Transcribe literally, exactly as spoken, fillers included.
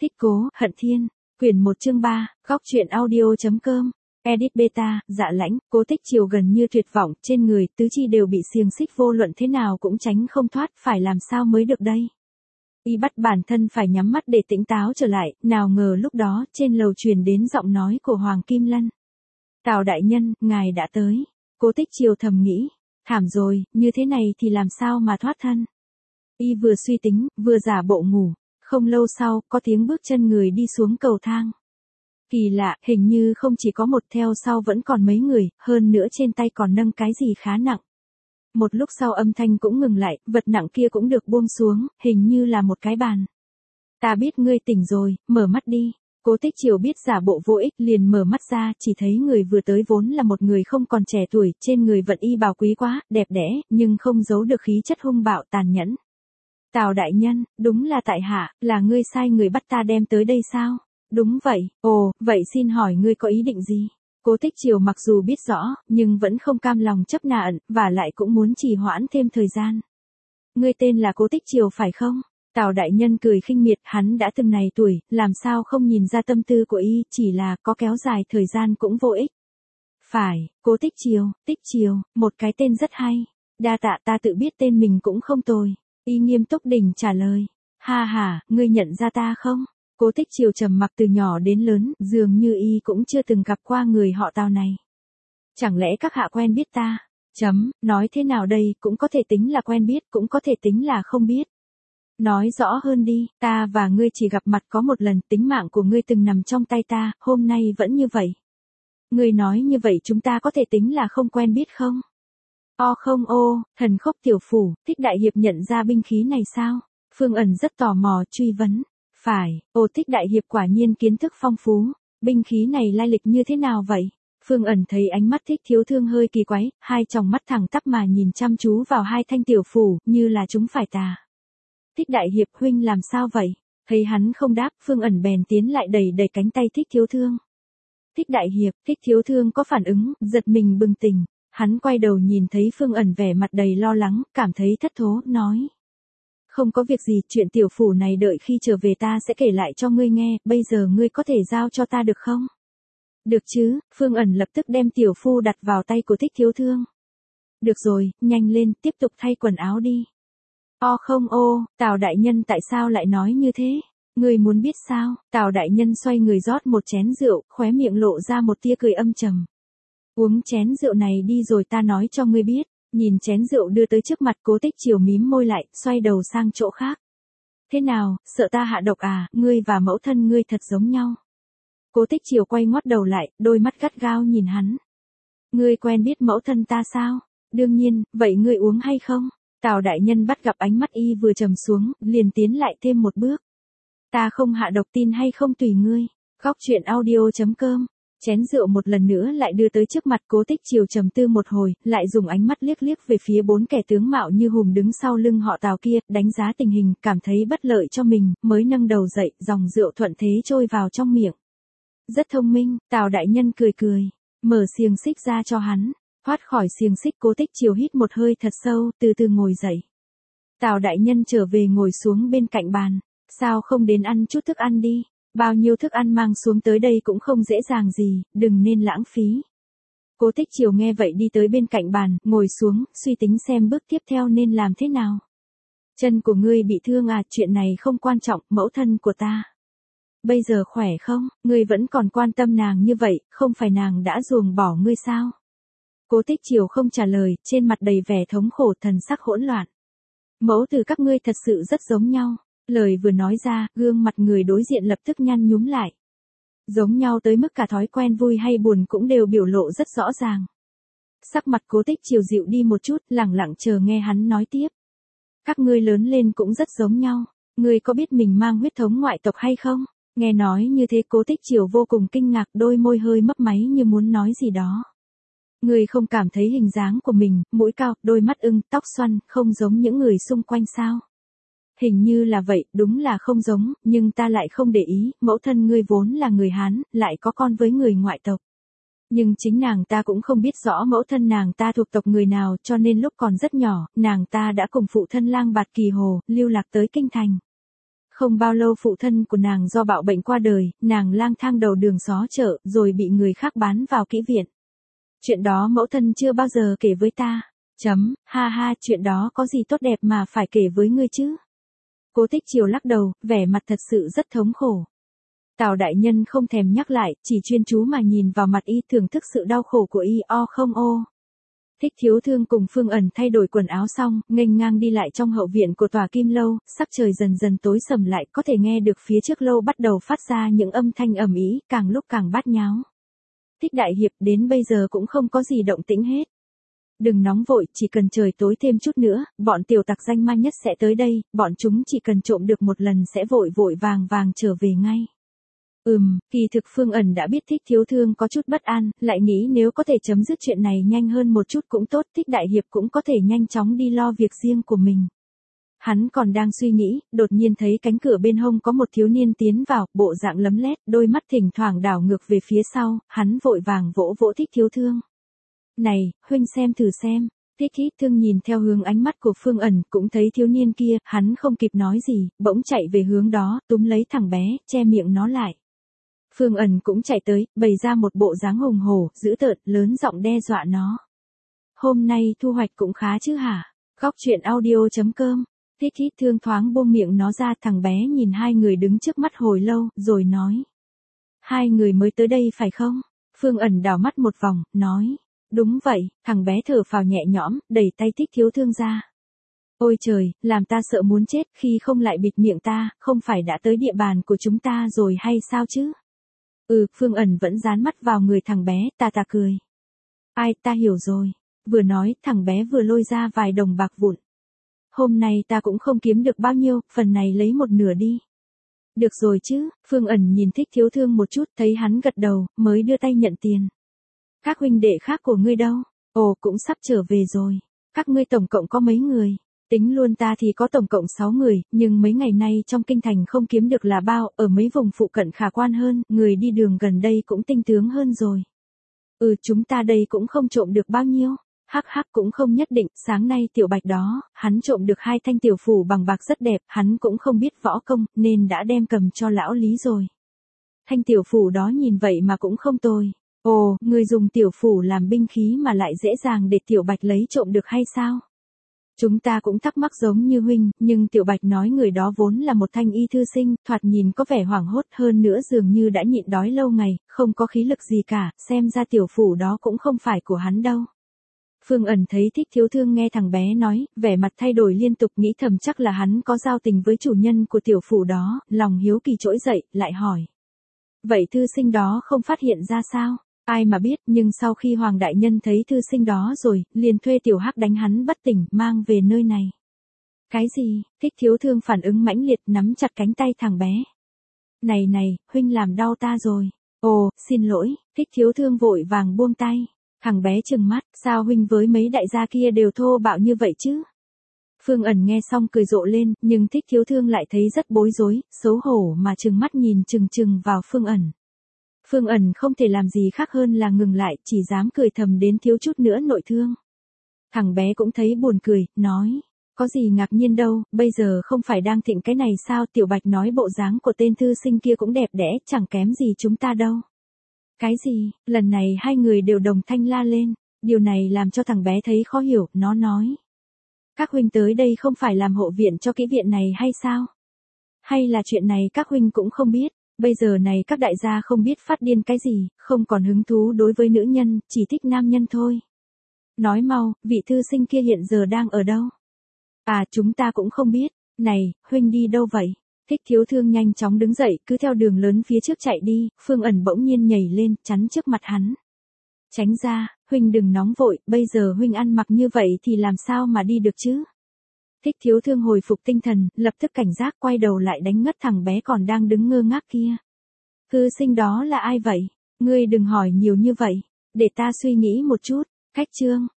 Thích Cố, Hận Thiên, quyển một chương ba, góc truyện audio.com, edit beta, Dạ Lãnh, Cố Tích Triều gần như tuyệt vọng, trên người, tứ chi đều bị xiềng xích vô luận thế nào cũng tránh không thoát, phải làm sao mới được đây. Y bắt bản thân phải nhắm mắt để tỉnh táo trở lại, nào ngờ lúc đó, trên lầu truyền đến giọng nói của Hoàng Kim Lân. Tào đại nhân, ngài đã tới. Cố Tích Triều thầm nghĩ, thảm rồi, như thế này thì làm sao mà thoát thân. Y vừa suy tính, vừa giả bộ ngủ. Không lâu sau, có tiếng bước chân người đi xuống cầu thang. Kỳ lạ, hình như không chỉ có một, theo sau vẫn còn mấy người, hơn nữa trên tay còn nâng cái gì khá nặng. Một lúc sau âm thanh cũng ngừng lại, vật nặng kia cũng được buông xuống, hình như là một cái bàn. Ta biết ngươi tỉnh rồi, mở mắt đi. Cố Tích Triều biết giả bộ vô ích, liền mở mắt ra, chỉ thấy người vừa tới vốn là một người không còn trẻ tuổi, trên người vận y bào quý quá, đẹp đẽ, nhưng không giấu được khí chất hung bạo tàn nhẫn. Tào đại nhân, đúng là tại hạ, là ngươi sai người bắt ta đem tới đây sao? Đúng vậy, ồ, vậy xin hỏi ngươi có ý định gì? Cố Tích Triều mặc dù biết rõ, nhưng vẫn không cam lòng chấp nạ, và lại cũng muốn trì hoãn thêm thời gian. Ngươi tên là Cố Tích Triều phải không? Tào đại nhân cười khinh miệt, hắn đã từng này tuổi, làm sao không nhìn ra tâm tư của y, chỉ là có kéo dài thời gian cũng vô ích. Phải, Cố Tích Triều, Tích Triều, một cái tên rất hay. Đa tạ, ta tự biết tên mình cũng không tồi. Y nghiêm túc đỉnh trả lời. Ha ha, ngươi nhận ra ta không? Cố Tích Triều trầm mặc từ nhỏ đến lớn, dường như y cũng chưa từng gặp qua người họ Tào này. Chẳng lẽ các hạ quen biết ta? Chấm, nói thế nào đây, cũng có thể tính là quen biết, cũng có thể tính là không biết. Nói rõ hơn đi, ta và ngươi chỉ gặp mặt có một lần, tính mạng của ngươi từng nằm trong tay ta, hôm nay vẫn như vậy. Ngươi nói như vậy chúng ta có thể tính là không quen biết không? O không ô, Thần Khốc tiểu phủ, Thích đại hiệp nhận ra binh khí này sao? Phương Ẩn rất tò mò, truy vấn. Phải, ô Thích đại hiệp quả nhiên kiến thức phong phú. Binh khí này lai lịch như thế nào vậy? Phương Ẩn thấy ánh mắt Thích Thiếu Thương hơi kỳ quái, hai tròng mắt thẳng tắp mà nhìn chăm chú vào hai thanh tiểu phủ, như là chúng phải tà. Thích đại hiệp huynh làm sao vậy? Thấy hắn không đáp, Phương Ẩn bèn tiến lại đẩy đẩy cánh tay Thích Thiếu Thương. Thích đại hiệp, Thích Thiếu Thương có phản ứng, giật mình bừng tỉnh. Hắn quay đầu nhìn thấy Phương Ẩn vẻ mặt đầy lo lắng, cảm thấy thất thố, nói. Không có việc gì, chuyện tiểu phủ này đợi khi trở về ta sẽ kể lại cho ngươi nghe, bây giờ ngươi có thể giao cho ta được không? Được chứ, Phương Ẩn lập tức đem tiểu phu đặt vào tay của Thích Thiếu Thương. Được rồi, nhanh lên, tiếp tục thay quần áo đi. O không ô, Tào đại nhân tại sao lại nói như thế? Ngươi muốn biết sao? Tào đại nhân xoay người rót một chén rượu, khóe miệng lộ ra một tia cười âm trầm. Uống chén rượu này đi rồi ta nói cho ngươi biết. Nhìn chén rượu đưa tới trước mặt, Cố Tích Triều mím môi lại, xoay đầu sang chỗ khác. Thế nào, sợ ta hạ độc à, ngươi và mẫu thân ngươi thật giống nhau. Cố Tích Triều quay ngoắt đầu lại, đôi mắt gắt gao nhìn hắn. Ngươi quen biết mẫu thân ta sao? Đương nhiên, vậy ngươi uống hay không? Tào đại nhân bắt gặp ánh mắt y vừa trầm xuống, liền tiến lại thêm một bước. Ta không hạ độc, tin hay không tùy ngươi. Góc truyện audio.com. Chén rượu một lần nữa lại đưa tới trước mặt, Cố Tích Triều trầm tư một hồi, lại dùng ánh mắt liếc liếc về phía bốn kẻ tướng mạo như hùm đứng sau lưng họ Tào kia, đánh giá tình hình, cảm thấy bất lợi cho mình, mới nâng đầu dậy, dòng rượu thuận thế trôi vào trong miệng. Rất thông minh, Tào đại nhân cười cười, mở xiềng xích ra cho hắn, thoát khỏi xiềng xích. Cố Tích Triều hít một hơi thật sâu, từ từ ngồi dậy. Tào đại nhân trở về ngồi xuống bên cạnh bàn, sao không đến ăn chút thức ăn đi? Bao nhiêu thức ăn mang xuống tới đây cũng không dễ dàng gì, đừng nên lãng phí. Cố Tích Triều nghe vậy đi tới bên cạnh bàn, ngồi xuống, suy tính xem bước tiếp theo nên làm thế nào. Chân của ngươi bị thương à, chuyện này không quan trọng, mẫu thân của ta. Bây giờ khỏe không, ngươi vẫn còn quan tâm nàng như vậy, không phải nàng đã ruồng bỏ ngươi sao? Cố Tích Triều không trả lời, trên mặt đầy vẻ thống khổ, thần sắc hỗn loạn. Mẫu từ các ngươi thật sự rất giống nhau. Lời vừa nói ra, gương mặt người đối diện lập tức nhăn nhúm lại. Giống nhau tới mức cả thói quen vui hay buồn cũng đều biểu lộ rất rõ ràng. Sắc mặt Cố Tích Triều dịu đi một chút, lẳng lặng chờ nghe hắn nói tiếp. Các ngươi lớn lên cũng rất giống nhau. Ngươi có biết mình mang huyết thống ngoại tộc hay không? Nghe nói như thế, Cố Tích Triều vô cùng kinh ngạc, đôi môi hơi mấp máy như muốn nói gì đó. Ngươi không cảm thấy hình dáng của mình, mũi cao, đôi mắt ưng, tóc xoăn, không giống những người xung quanh sao? Hình như là vậy, đúng là không giống, nhưng ta lại không để ý, mẫu thân ngươi vốn là người Hán, lại có con với người ngoại tộc. Nhưng chính nàng ta cũng không biết rõ mẫu thân nàng ta thuộc tộc người nào, cho nên lúc còn rất nhỏ, nàng ta đã cùng phụ thân Lang Bạt Kỳ Hồ, lưu lạc tới Kinh Thành. Không bao lâu phụ thân của nàng do bạo bệnh qua đời, nàng lang thang đầu đường xó chợ, rồi bị người khác bán vào kỹ viện. Chuyện đó mẫu thân chưa bao giờ kể với ta. Chấm, ha ha, chuyện đó có gì tốt đẹp mà phải kể với ngươi chứ? Cố Tích Triều lắc đầu, vẻ mặt thật sự rất thống khổ. Tào đại nhân không thèm nhắc lại, chỉ chuyên chú mà nhìn vào mặt y, thưởng thức sự đau khổ của y. O không ô. Thích Thiếu Thương cùng Phương Ẩn thay đổi quần áo xong, nghênh ngang đi lại trong hậu viện của tòa Kim Lâu, sắc trời dần dần tối sầm lại, có thể nghe được phía trước lâu bắt đầu phát ra những âm thanh ầm ĩ, càng lúc càng bát nháo. Thích đại hiệp, đến bây giờ cũng không có gì động tĩnh hết. Đừng nóng vội, chỉ cần trời tối thêm chút nữa, bọn tiểu tặc danh ma nhất sẽ tới đây, bọn chúng chỉ cần trộm được một lần sẽ vội vội vàng vàng trở về ngay. Ừm, kỳ thực Phương Ẩn đã biết Thích Thiếu Thương có chút bất an, lại nghĩ nếu có thể chấm dứt chuyện này nhanh hơn một chút cũng tốt, Thích đại hiệp cũng có thể nhanh chóng đi lo việc riêng của mình. Hắn còn đang suy nghĩ, đột nhiên thấy cánh cửa bên hông có một thiếu niên tiến vào, bộ dạng lấm lét, đôi mắt thỉnh thoảng đảo ngược về phía sau, hắn vội vàng vỗ vỗ Thích Thiếu Thương. Này, huynh xem thử xem. Thích Thiếu Thương nhìn theo hướng ánh mắt của Phương Ẩn, cũng thấy thiếu niên kia, hắn không kịp nói gì, bỗng chạy về hướng đó, túm lấy thằng bé, che miệng nó lại. Phương Ẩn cũng chạy tới, bày ra một bộ dáng hùng hổ, dữ tợn, lớn giọng đe dọa nó. Hôm nay thu hoạch cũng khá chứ hả? Góc truyện audio chấm com. Thích Thiếu Thương thoáng buông miệng nó ra, thằng bé nhìn hai người đứng trước mắt hồi lâu, rồi nói. Hai người mới tới đây phải không? Phương Ẩn đảo mắt một vòng, nói. Đúng vậy, thằng bé thở phào nhẹ nhõm, đẩy tay Thích Thiếu Thương ra. Ôi trời, làm ta sợ muốn chết, khi không lại bịt miệng ta, không phải đã tới địa bàn của chúng ta rồi hay sao chứ? Ừ, Phương Ẩn vẫn dán mắt vào người thằng bé, tà tà cười. Ai, ta hiểu rồi. Vừa nói, thằng bé vừa lôi ra vài đồng bạc vụn. Hôm nay ta cũng không kiếm được bao nhiêu, phần này lấy một nửa đi. Được rồi chứ, Phương Ẩn nhìn Thích Thiếu Thương một chút, thấy hắn gật đầu, mới đưa tay nhận tiền. Các huynh đệ khác của ngươi đâu? Ồ, cũng sắp trở về rồi. Các ngươi tổng cộng có mấy người? Tính luôn ta thì có tổng cộng sáu người, nhưng mấy ngày nay trong kinh thành không kiếm được là bao, ở mấy vùng phụ cận khả quan hơn, người đi đường gần đây cũng tinh tướng hơn rồi. Ừ, chúng ta đây cũng không trộm được bao nhiêu. Hắc hắc cũng không nhất định, sáng nay tiểu bạch đó, hắn trộm được hai thanh tiểu phủ bằng bạc rất đẹp, hắn cũng không biết võ công, nên đã đem cầm cho lão Lý rồi. Thanh tiểu phủ đó nhìn vậy mà cũng không tồi. Ồ, người dùng tiểu phủ làm binh khí mà lại dễ dàng để tiểu bạch lấy trộm được hay sao? Chúng ta cũng thắc mắc giống như huynh, nhưng tiểu bạch nói người đó vốn là một thanh y thư sinh, thoạt nhìn có vẻ hoảng hốt, hơn nữa dường như đã nhịn đói lâu ngày, không có khí lực gì cả, xem ra tiểu phủ đó cũng không phải của hắn đâu. Phương Ẩn thấy Thích Thiếu Thương nghe thằng bé nói, vẻ mặt thay đổi liên tục, nghĩ thầm chắc là hắn có giao tình với chủ nhân của tiểu phủ đó, lòng hiếu kỳ trỗi dậy, lại hỏi. Vậy thư sinh đó không phát hiện ra sao? Ai mà biết, nhưng sau khi Hoàng đại nhân thấy thư sinh đó rồi, liền thuê tiểu hắc đánh hắn bất tỉnh, mang về nơi này. Cái gì? Thích Thiếu Thương phản ứng mãnh liệt, nắm chặt cánh tay thằng bé. Này này, huynh làm đau ta rồi. Ồ, xin lỗi. Thích Thiếu Thương vội vàng buông tay. Thằng bé trừng mắt, sao huynh với mấy đại gia kia đều thô bạo như vậy chứ? Phương Ẩn nghe xong cười rộ lên, nhưng Thích Thiếu Thương lại thấy rất bối rối, xấu hổ mà trừng mắt nhìn chừng chừng vào Phương Ẩn. Phương Ẩn không thể làm gì khác hơn là ngừng lại, chỉ dám cười thầm đến thiếu chút nữa nội thương. Thằng bé cũng thấy buồn cười, nói, có gì ngạc nhiên đâu, bây giờ không phải đang thịnh cái này sao? Tiểu Bạch nói bộ dáng của tên thư sinh kia cũng đẹp đẽ, chẳng kém gì chúng ta đâu. Cái gì? Lần này hai người đều đồng thanh la lên, điều này làm cho thằng bé thấy khó hiểu, nó nói. Các huynh tới đây không phải làm hộ viện cho kỹ viện này hay sao? Hay là chuyện này các huynh cũng không biết? Bây giờ này các đại gia không biết phát điên cái gì, không còn hứng thú đối với nữ nhân, chỉ thích nam nhân thôi. Nói mau, vị thư sinh kia hiện giờ đang ở đâu? À, chúng ta cũng không biết. Này, huynh đi đâu vậy? Thích Thiếu Thương nhanh chóng đứng dậy, cứ theo đường lớn phía trước chạy đi, Phương Ẩn bỗng nhiên nhảy lên, chắn trước mặt hắn. Tránh ra, huynh đừng nóng vội, bây giờ huynh ăn mặc như vậy thì làm sao mà đi được chứ? Thích Thiếu Thương hồi phục tinh thần, lập tức cảnh giác quay đầu lại đánh ngất thằng bé còn đang đứng ngơ ngác kia. Thư sinh đó là ai vậy? Ngươi đừng hỏi nhiều như vậy, để ta suy nghĩ một chút. Khách trương,